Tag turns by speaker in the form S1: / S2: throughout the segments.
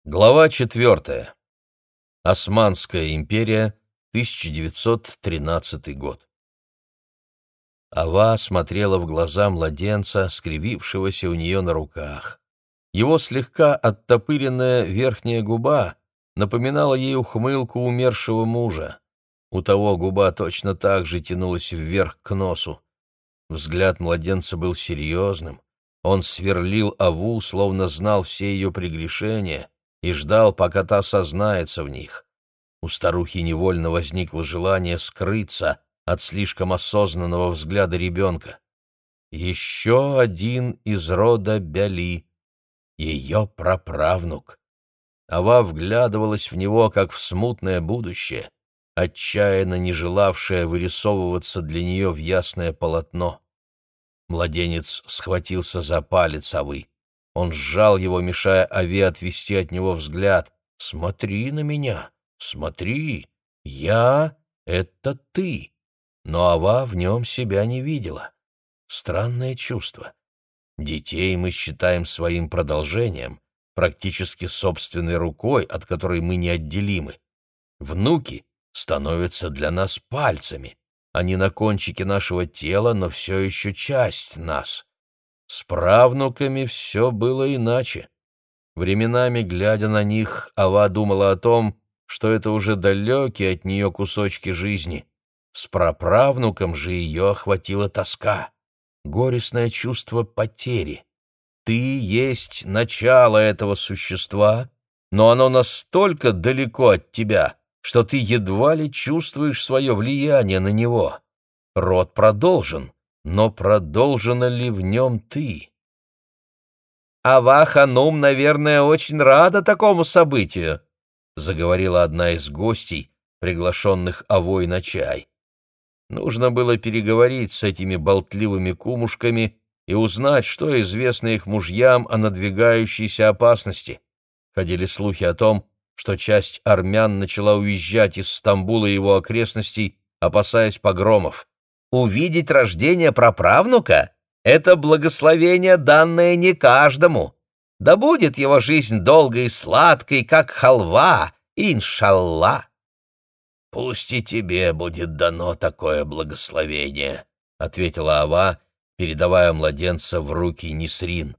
S1: Глава 4. Османская империя, 1913 год. Ава смотрела в глаза младенца, скривившегося у нее на руках. Его слегка оттопыренная верхняя губа напоминала ей ухмылку умершего мужа. У того губа точно так же тянулась вверх к носу. Взгляд младенца был серьезным. Он сверлил Аву, словно знал все ее прегрешения, и ждал, пока та сознается в них. У старухи невольно возникло желание скрыться от слишком осознанного взгляда ребенка. Еще один из рода Бяли, ее праправнук. Ава вглядывалась в него, как в смутное будущее, отчаянно не желавшее вырисовываться для нее в ясное полотно. Младенец схватился за палец Авы. Он сжал его, мешая Аве отвести от него взгляд. «Смотри на меня, смотри, я — это ты». Но Ава в нем себя не видела. Странное чувство. Детей мы считаем своим продолжением, практически собственной рукой, от которой мы неотделимы. Внуки становятся для нас пальцами. Они на кончике нашего тела, но все еще часть нас. С правнуками все было иначе. Временами, глядя на них, Ава думала о том, что это уже далекие от нее кусочки жизни. С праправнуком же ее охватила тоска, горестное чувство потери. Ты есть начало этого существа, но оно настолько далеко от тебя, что ты едва ли чувствуешь свое влияние на него. Род продолжен. Но продолжена ли в нем ты? «Ава-ханум, наверное, очень рада такому событию», — заговорила одна из гостей, приглашенных Авой на чай. Нужно было переговорить с этими болтливыми кумушками и узнать, что известно их мужьям о надвигающейся опасности. Ходили слухи о том, что часть армян начала уезжать из Стамбула и его окрестностей, опасаясь погромов. Увидеть рождение праправнука — это благословение, данное не каждому. Да будет его жизнь долгой и сладкой, как халва, иншалла. — Пусть и тебе будет дано такое благословение, — ответила Ава, передавая младенца в руки Несрин.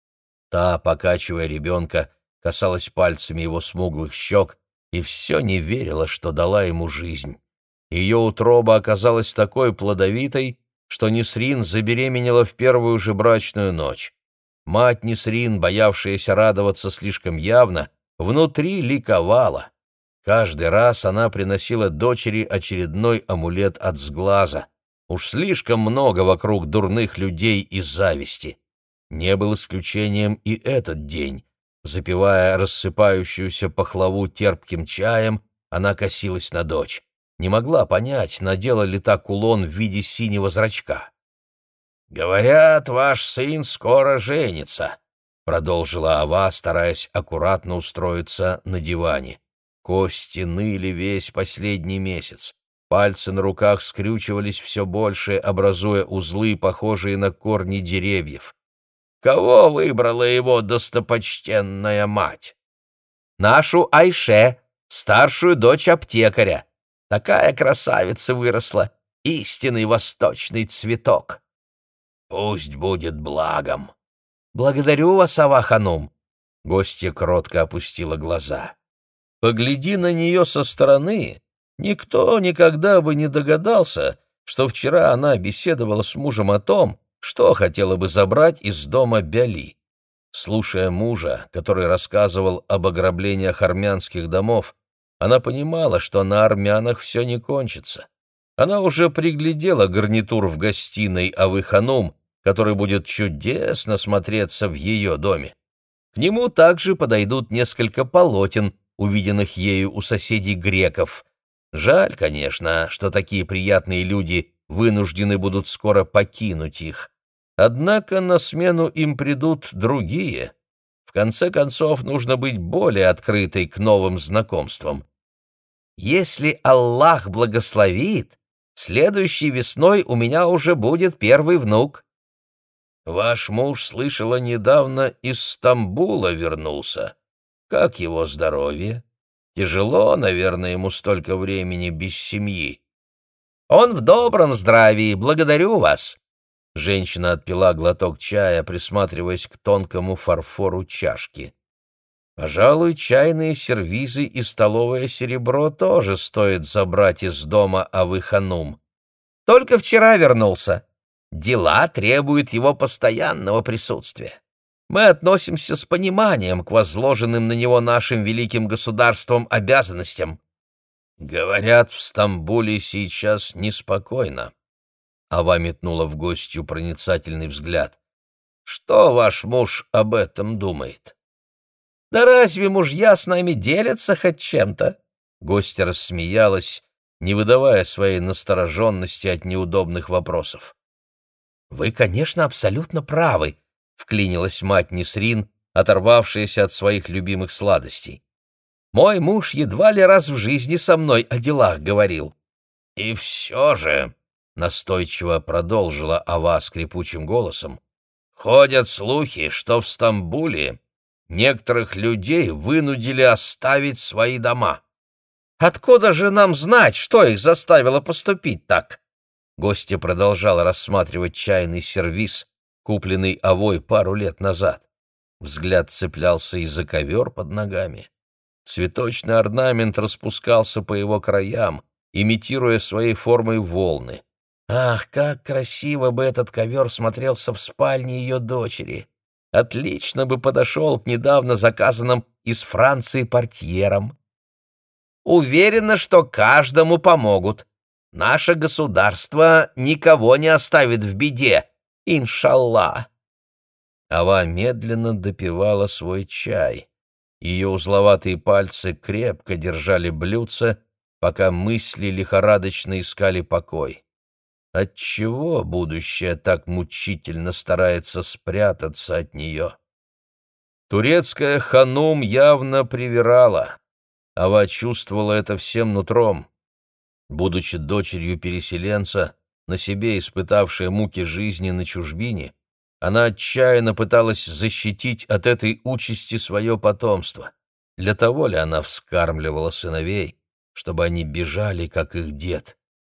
S1: Та, покачивая ребенка, касалась пальцами его смуглых щек и все не верила, что дала ему жизнь. Ее утроба оказалась такой плодовитой, что Несрин забеременела в первую же брачную ночь. Мать Несрин, боявшаяся радоваться слишком явно, внутри ликовала. Каждый раз она приносила дочери очередной амулет от сглаза. Уж слишком много вокруг дурных людей и зависти. Не был исключением и этот день. Запивая рассыпающуюся пахлаву терпким чаем, она косилась на дочь. Не могла понять, надела ли та кулон в виде синего зрачка. «Говорят, ваш сын скоро женится», — продолжила Ава, стараясь аккуратно устроиться на диване. Кости ныли весь последний месяц. Пальцы на руках скрючивались все больше, образуя узлы, похожие на корни деревьев. «Кого выбрала его достопочтенная мать?» «Нашу Айше, старшую дочь аптекаря. Такая красавица выросла, истинный восточный цветок». «Пусть будет благом». «Благодарю вас, Ава-ханум». Гостья кротко опустила глаза. Погляди на нее со стороны, никто никогда бы не догадался, что вчера она беседовала с мужем о том, что хотела бы забрать из дома Бяли. Слушая мужа, который рассказывал об ограблениях армянских домов, она понимала, что на армянах все не кончится. Она уже приглядела гарнитур в гостиной Авы-ханум, который будет чудесно смотреться в ее доме. К нему также подойдут несколько полотен, увиденных ею у соседей греков. Жаль, конечно, что такие приятные люди вынуждены будут скоро покинуть их. Однако на смену им придут другие. В конце концов, нужно быть более открытой к новым знакомствам. Если Аллах благословит, следующей весной у меня уже будет первый внук. Ваш муж, слышала, недавно из Стамбула вернулся. Как его здоровье? Тяжело, наверное, ему столько времени без семьи». «Он в добром здравии, благодарю вас». Женщина отпила глоток чая, присматриваясь к тонкому фарфору чашки. «Пожалуй, чайные сервизы и столовое серебро тоже стоит забрать из дома Авы-ханум. Только вчера вернулся. Дела требуют его постоянного присутствия. Мы относимся с пониманием к возложенным на него нашим великим государством обязанностям». «Говорят, в Стамбуле сейчас неспокойно». Ава метнула в гостью проницательный взгляд. «Что ваш муж об этом думает?» «Да разве мужья с нами делятся хоть чем-то?» Гостья рассмеялась, не выдавая своей настороженности от неудобных вопросов. «Вы, конечно, абсолютно правы», — вклинилась мать Несрин, оторвавшаяся от своих любимых сладостей. «Мой муж едва ли раз в жизни со мной о делах говорил». «И все же», — настойчиво продолжила Ава скрипучим голосом, «ходят слухи, что в Стамбуле некоторых людей вынудили оставить свои дома». «Откуда же нам знать, что их заставило поступить так?» Гостья продолжала рассматривать чайный сервиз, купленный Авой пару лет назад. Взгляд цеплялся и за ковер под ногами. Цветочный орнамент распускался по его краям, имитируя своей формой волны. Ах, как красиво бы этот ковер смотрелся в спальне ее дочери! Отлично бы подошел к недавно заказанным из Франции портьерам. Уверена, что каждому помогут. Наше государство никого не оставит в беде, иншаллах. Ава медленно допивала свой чай. Ее узловатые пальцы крепко держали блюдце, пока мысли лихорадочно искали покой. Отчего будущее так мучительно старается спрятаться от нее? Турецкая ханум явно привирала. Ава чувствовала это всем нутром. Будучи дочерью переселенца, на себе испытавшая муки жизни на чужбине, она отчаянно пыталась защитить от этой участи свое потомство. Для того ли она вскармливала сыновей, чтобы они бежали, как их дед?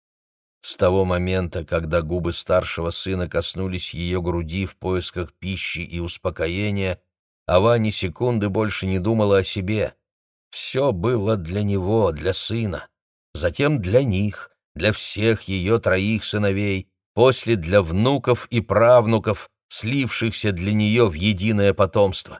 S1: С того момента, когда губы старшего сына коснулись ее груди в поисках пищи и успокоения, Ава ни секунды больше не думала о себе. Все было для него, для сына, затем для них, для всех ее 3 сыновей, после для внуков и правнуков, слившихся для нее в единое потомство.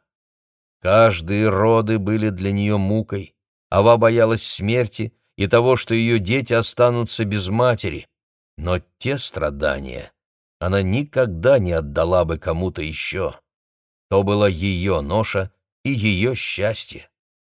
S1: Каждые роды были для нее мукой. Ава боялась смерти и того, что ее дети останутся без матери. Но те страдания она никогда не отдала бы кому-то еще. То была ее ноша и ее счастье.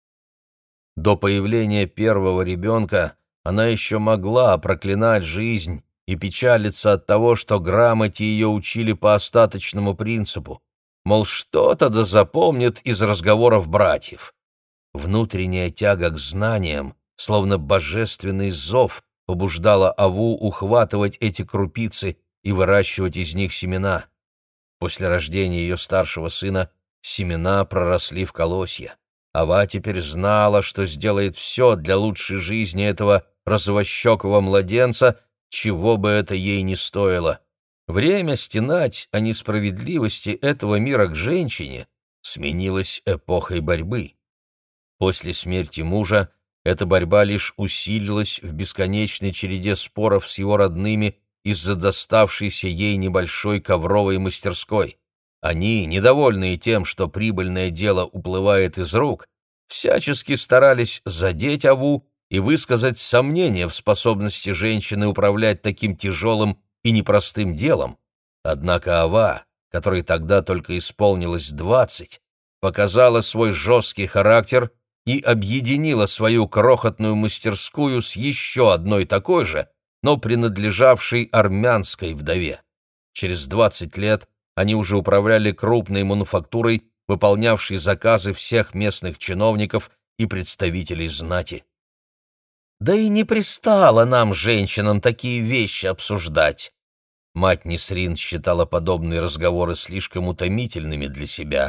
S1: До появления первого ребенка она еще могла проклинать жизнь и печалиться от того, что грамоте ее учили по остаточному принципу, мол, что-то да запомнит из разговоров братьев. Внутренняя тяга к знаниям, словно божественный зов, побуждала Аву ухватывать эти крупицы и выращивать из них семена. После рождения ее старшего сына семена проросли в колосья. Ава теперь знала, что сделает все для лучшей жизни этого розовощекого младенца, чего бы это ей ни стоило. Время стенать о несправедливости этого мира к женщине сменилось эпохой борьбы. После смерти мужа эта борьба лишь усилилась в бесконечной череде споров с его родными из-за доставшейся ей небольшой ковровой мастерской. Они, недовольные тем, что прибыльное дело уплывает из рук, всячески старались задеть Аву и высказать сомнения в способности женщины управлять таким тяжелым и непростым делом. Однако Ава, которой тогда только исполнилось 20, показала свой жесткий характер и объединила свою крохотную мастерскую с еще одной такой же, но принадлежавшей армянской вдове. Через 20 лет они уже управляли крупной мануфактурой, выполнявшей заказы всех местных чиновников и представителей знати. Да и не пристало нам, женщинам, такие вещи обсуждать. Мать Несрин считала подобные разговоры слишком утомительными для себя.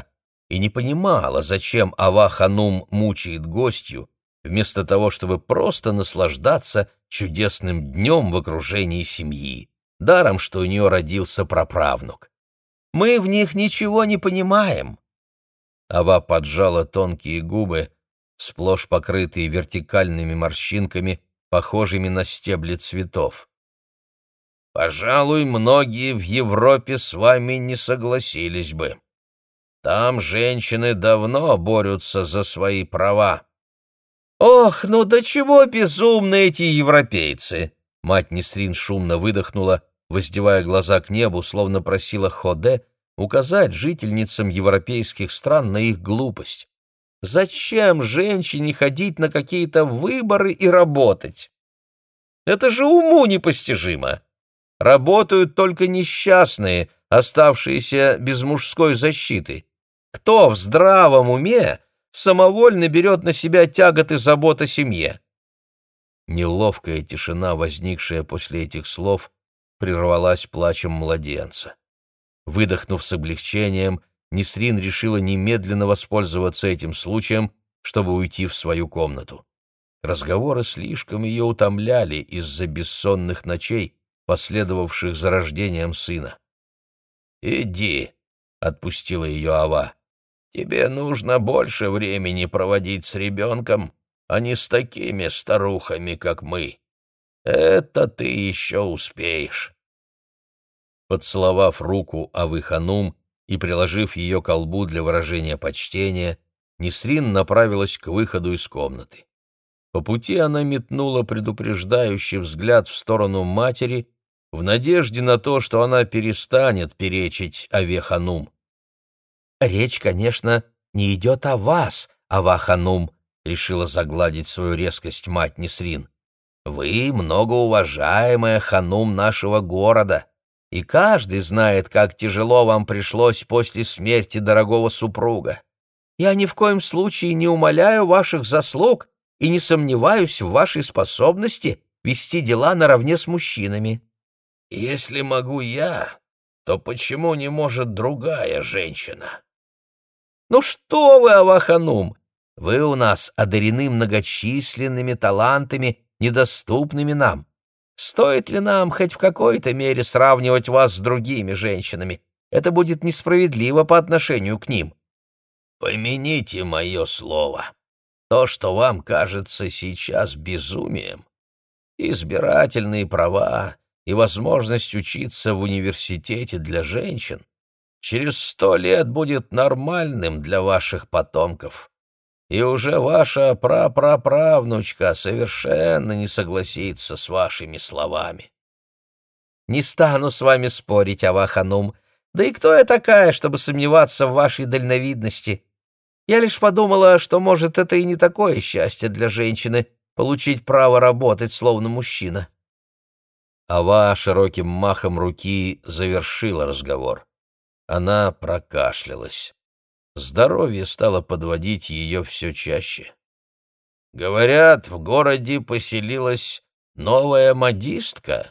S1: и не понимала, зачем Ава-ханум мучает гостью, вместо того, чтобы просто наслаждаться чудесным днем в окружении семьи, даром, что у нее родился праправнук. «Мы в них ничего не понимаем». Ава поджала тонкие губы, сплошь покрытые вертикальными морщинками, похожими на стебли цветов. «Пожалуй, многие в Европе с вами не согласились бы. Там женщины давно борются за свои права». «Ох, ну до чего безумны эти европейцы!» Мать Несрин шумно выдохнула, воздевая глаза к небу, словно просила Ходе указать жительницам европейских стран на их глупость. «Зачем женщине ходить на какие-то выборы и работать? Это же уму непостижимо! Работают только несчастные, оставшиеся без мужской защиты. Кто в здравом уме самовольно берет на себя тяготы забот о семье?» Неловкая тишина, возникшая после этих слов, прервалась плачем младенца. Выдохнув с облегчением, Несрин решила немедленно воспользоваться этим случаем, чтобы уйти в свою комнату. Разговоры слишком ее утомляли из-за бессонных ночей, последовавших за рождением сына. «Иди», — отпустила ее Ава, — «тебе нужно больше времени проводить с ребенком, а не с такими старухами, как мы. Это ты еще успеешь». Поцеловав руку Авы-ханум и приложив ее к колбу для выражения почтения, Несрин направилась к выходу из комнаты. По пути она метнула предупреждающий взгляд в сторону матери в надежде на то, что она перестанет перечить Аве-ханум. «Речь, конечно, не идет о вас, Ава-ханум», — решила загладить свою резкость мать Несрин. «Вы многоуважаемая ханум нашего города, и каждый знает, как тяжело вам пришлось после смерти дорогого супруга. Я ни в коем случае не умаляю ваших заслуг и не сомневаюсь в вашей способности вести дела наравне с мужчинами». «Если могу я, то почему не может другая женщина?» «Ну что вы, Ава-ханум, вы у нас одарены многочисленными талантами, недоступными нам. Стоит ли нам хоть в какой-то мере сравнивать вас с другими женщинами? Это будет несправедливо по отношению к ним». «Помяните мое слово. То, что вам кажется сейчас безумием, избирательные права и возможность учиться в университете для женщин, через 100 лет будет нормальным для ваших потомков. И уже ваша прапраправнучка совершенно не согласится с вашими словами». «Не стану с вами спорить, Ава-ханум. Да и кто я такая, чтобы сомневаться в вашей дальновидности? Я лишь подумала, что, может, это и не такое счастье для женщины — получить право работать, словно мужчина». Ава широким махом руки завершила разговор. Она прокашлялась. Здоровье стало подводить ее все чаще. «Говорят, в городе поселилась новая модистка».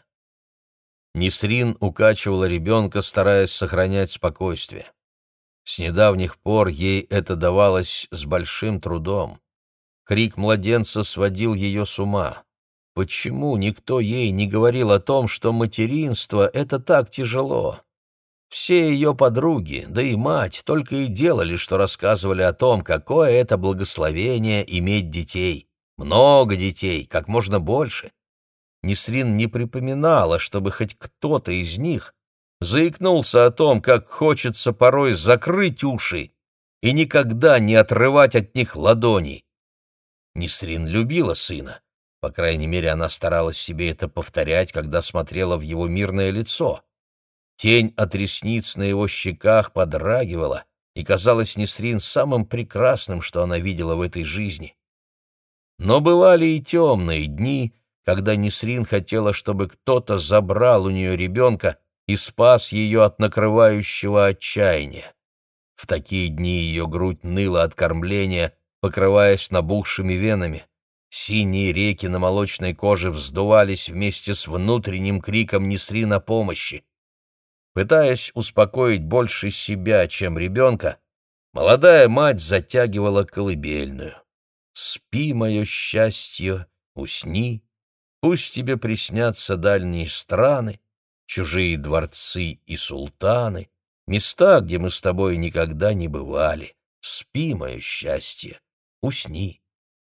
S1: Несрин укачивала ребенка, стараясь сохранять спокойствие. С недавних пор ей это давалось с большим трудом. Крик младенца сводил ее с ума. Почему никто ей не говорил о том, что материнство — это так тяжело? Все ее подруги, да и мать, только и делали, что рассказывали о том, какое это благословение иметь детей. Много детей, как можно больше. Несрин не припоминала, чтобы хоть кто-то из них заикнулся о том, как хочется порой закрыть уши и никогда не отрывать от них ладоней. Несрин любила сына. По крайней мере, она старалась себе это повторять, когда смотрела в его мирное лицо. Тень от ресниц на его щеках подрагивала и казалась Несрин самым прекрасным, что она видела в этой жизни. Но бывали и темные дни, когда Несрин хотела, чтобы кто-то забрал у нее ребенка и спас ее от накрывающего отчаяния. В такие дни ее грудь ныла от кормления, покрываясь набухшими венами. Синие реки на молочной коже вздувались вместе с внутренним криком Несрин о помощи. Пытаясь успокоить больше себя, чем ребенка, Молодая мать затягивала колыбельную. «Спи, мое счастье, усни, пусть тебе приснятся дальние страны, чужие дворцы и султаны, места, где мы с тобой никогда не бывали. Спи, мое счастье, усни».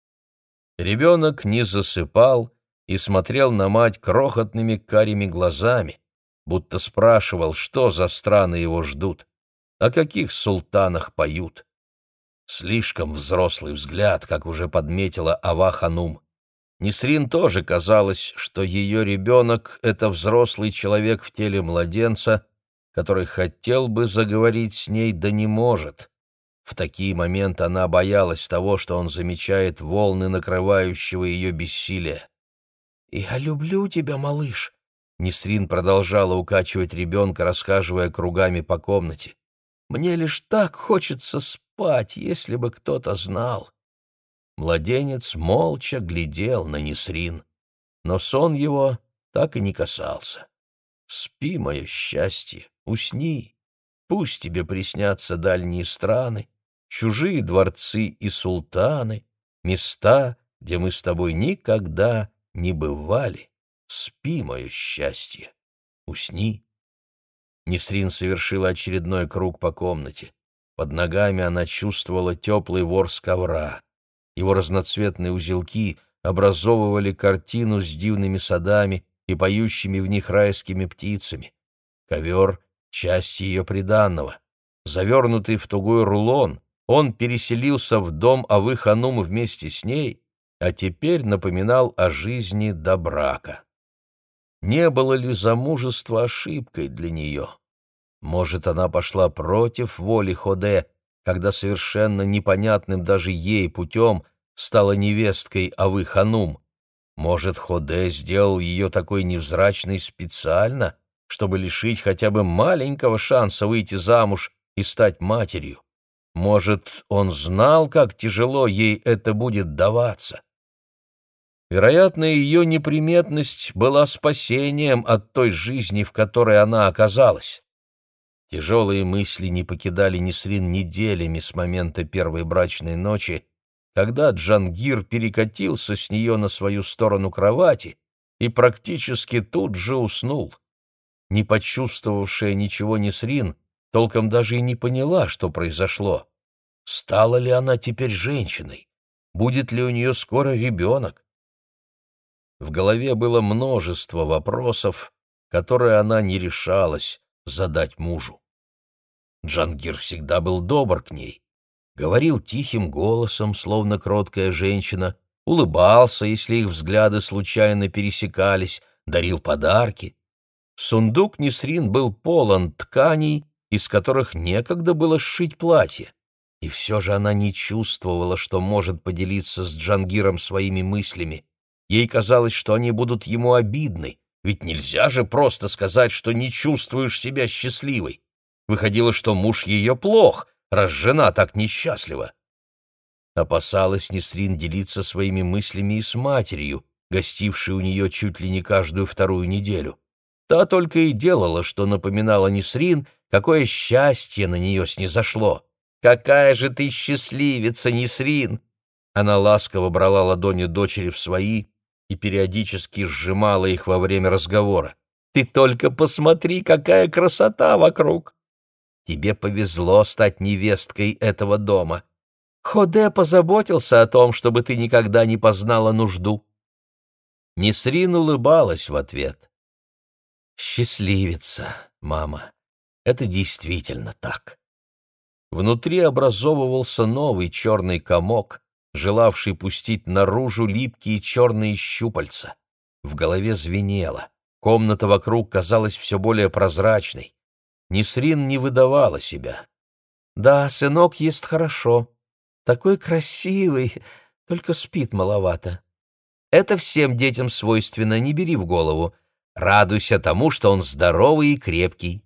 S1: Ребенок не засыпал и смотрел на мать крохотными карими глазами, будто спрашивал, что за страны его ждут, о каких султанах поют. Слишком взрослый взгляд, как уже подметила Ава-ханум. Несрин тоже казалось, что ее ребенок — это взрослый человек в теле младенца, который хотел бы заговорить с ней, да не может. В такие моменты она боялась того, что он замечает волны накрывающего ее бессилия. «Я люблю тебя, малыш», — Несрин продолжала укачивать ребенка, расхаживая кругами по комнате. «Мне лишь так хочется спать, если бы кто-то знал». Младенец молча глядел на Несрин, но сон его так и не касался. «Спи, мое счастье, усни, пусть тебе приснятся дальние страны, чужие дворцы и султаны, места, где мы с тобой никогда не бывали. Спи, мое счастье, усни». Несрин совершила очередной круг по комнате. Под ногами она чувствовала теплый ворс ковра. Его разноцветные узелки образовывали картину с дивными садами и поющими в них райскими птицами. Ковер — часть ее приданного. Завернутый в тугой рулон, он переселился в дом Авы-ханум вместе с ней, а теперь напоминал о жизни до брака. Не было ли замужество ошибкой для нее? Может, она пошла против воли Ходе, когда совершенно непонятным даже ей путем стала невесткой Авы-ханум? Может, Ходе сделал ее такой невзрачной специально, чтобы лишить хотя бы маленького шанса выйти замуж и стать матерью? Может, он знал, как тяжело ей это будет даваться? Вероятно, ее неприметность была спасением от той жизни, в которой она оказалась. Тяжелые мысли не покидали Несрин неделями с момента первой брачной ночи, когда Джангир перекатился с нее на свою сторону кровати и практически тут же уснул. Не почувствовавшая ничего Несрин толком даже и не поняла, что произошло. Стала ли она теперь женщиной? Будет ли у нее скоро ребенок? В голове было множество вопросов, которые она не решалась задать мужу. Джангир всегда был добр к ней, говорил тихим голосом, словно кроткая женщина, улыбался, если их взгляды случайно пересекались, дарил подарки. Сундук Несрин был полон тканей, из которых некогда было сшить платье, и все же она не чувствовала, что может поделиться с Джангиром своими мыслями. Ей казалось, что они будут ему обидны, ведь нельзя же просто сказать, что не чувствуешь себя счастливой. Выходило, что муж ее плох, раз жена так несчастлива. Опасалась Несрин делиться своими мыслями и с матерью, гостившей у нее чуть ли не каждую вторую неделю. Та только и делала, что напоминала Несрин, какое счастье на нее снизошло. «Какая же ты счастливица, Несрин!» Она ласково брала ладони дочери в свои и периодически сжимала их во время разговора. «Ты только посмотри, какая красота вокруг! Тебе повезло стать невесткой этого дома. Ходе позаботился о том, чтобы ты никогда не познала нужду». Несрин улыбалась в ответ. «Счастливица, мама, это действительно так». Внутри образовывался новый черный комок, желавший пустить наружу липкие черные щупальца. В голове звенело, комната вокруг казалась все более прозрачной. Несрин не выдавала себя. «Да, сынок ест хорошо, такой красивый, только спит маловато. Это всем детям свойственно, не бери в голову. Радуйся тому, что он здоровый и крепкий».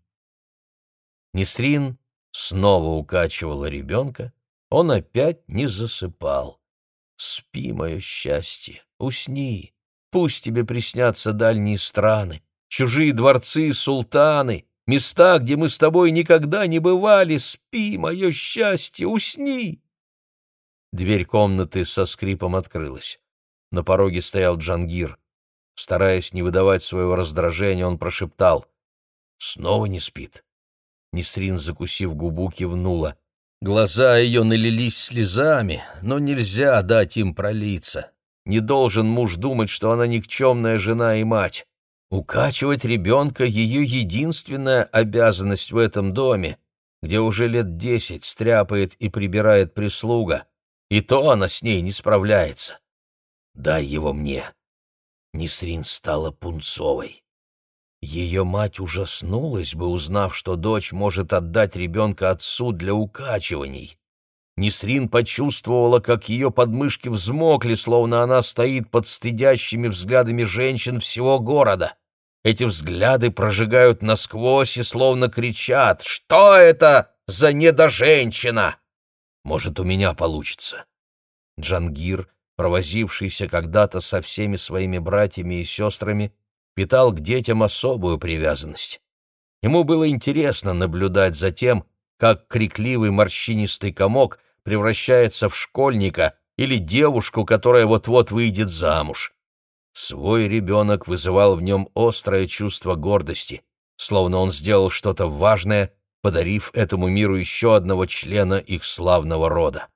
S1: Несрин снова укачивала ребенка, он опять не засыпал. «Спи, мое счастье, усни, пусть тебе приснятся дальние страны, чужие дворцы и султаны, места, где мы с тобой никогда не бывали. Спи, мое счастье, усни!» Дверь комнаты со скрипом открылась. На пороге стоял Джангир. Стараясь не выдавать своего раздражения, он прошептал: «Снова не спит?» Несрин, закусив губу, кивнула. Глаза ее налились слезами, но нельзя дать им пролиться. Не должен муж думать, что она никчемная жена и мать. Укачивать ребенка — ее единственная обязанность в этом доме, где уже лет 10 стряпает и прибирает прислуга. И то она с ней не справляется. Дай его мне. Несрин стала пунцовой. Ее мать ужаснулась бы, узнав, что дочь может отдать ребенка отцу для укачиваний. Несрин почувствовала, как ее подмышки взмокли, словно она стоит под стыдящими взглядами женщин всего города. Эти взгляды прожигают насквозь и словно кричат: «Что это за недоженщина?» Может, у меня получится. Джангир, провозившийся когда-то со всеми своими братьями и сестрами, питал к детям особую привязанность. Ему было интересно наблюдать за тем, как крикливый морщинистый комок превращается в школьника или девушку, которая вот-вот выйдет замуж. Свой ребенок вызывал в нем острое чувство гордости, словно он сделал что-то важное, подарив этому миру еще одного члена их славного рода.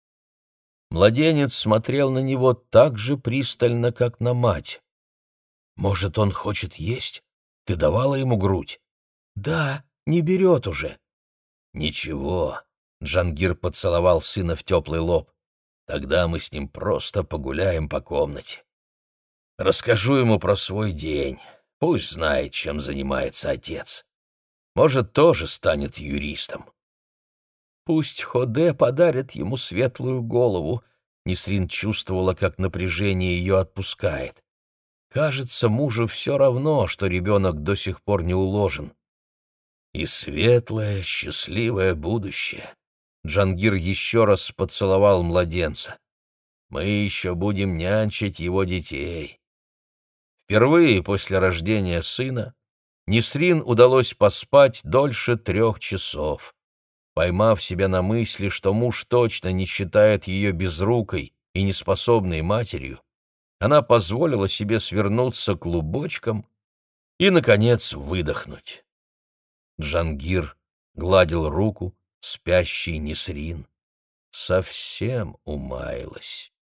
S1: Младенец смотрел на него так же пристально, как на мать. «Может, он хочет есть? Ты давала ему грудь?» «Да, не берет уже». «Ничего», — Джангир поцеловал сына в теплый лоб. «Тогда мы с ним просто погуляем по комнате. Расскажу ему про свой день. Пусть знает, чем занимается отец. Может, тоже станет юристом». «Пусть Ходе подарит ему светлую голову», — Несрин чувствовала, как напряжение ее отпускает. Кажется, мужу все равно, что ребенок до сих пор не уложен. И светлое, счастливое будущее. Джангир еще раз поцеловал младенца. Мы еще будем нянчить его детей. Впервые после рождения сына Несрин удалось поспать дольше 3 часов. Поймав себя на мысли, что муж точно не считает ее безрукой и неспособной матерью, она позволила себе свернуться клубочком и, наконец, выдохнуть. Джангир гладил руку спящей Несрин. Совсем умаялась.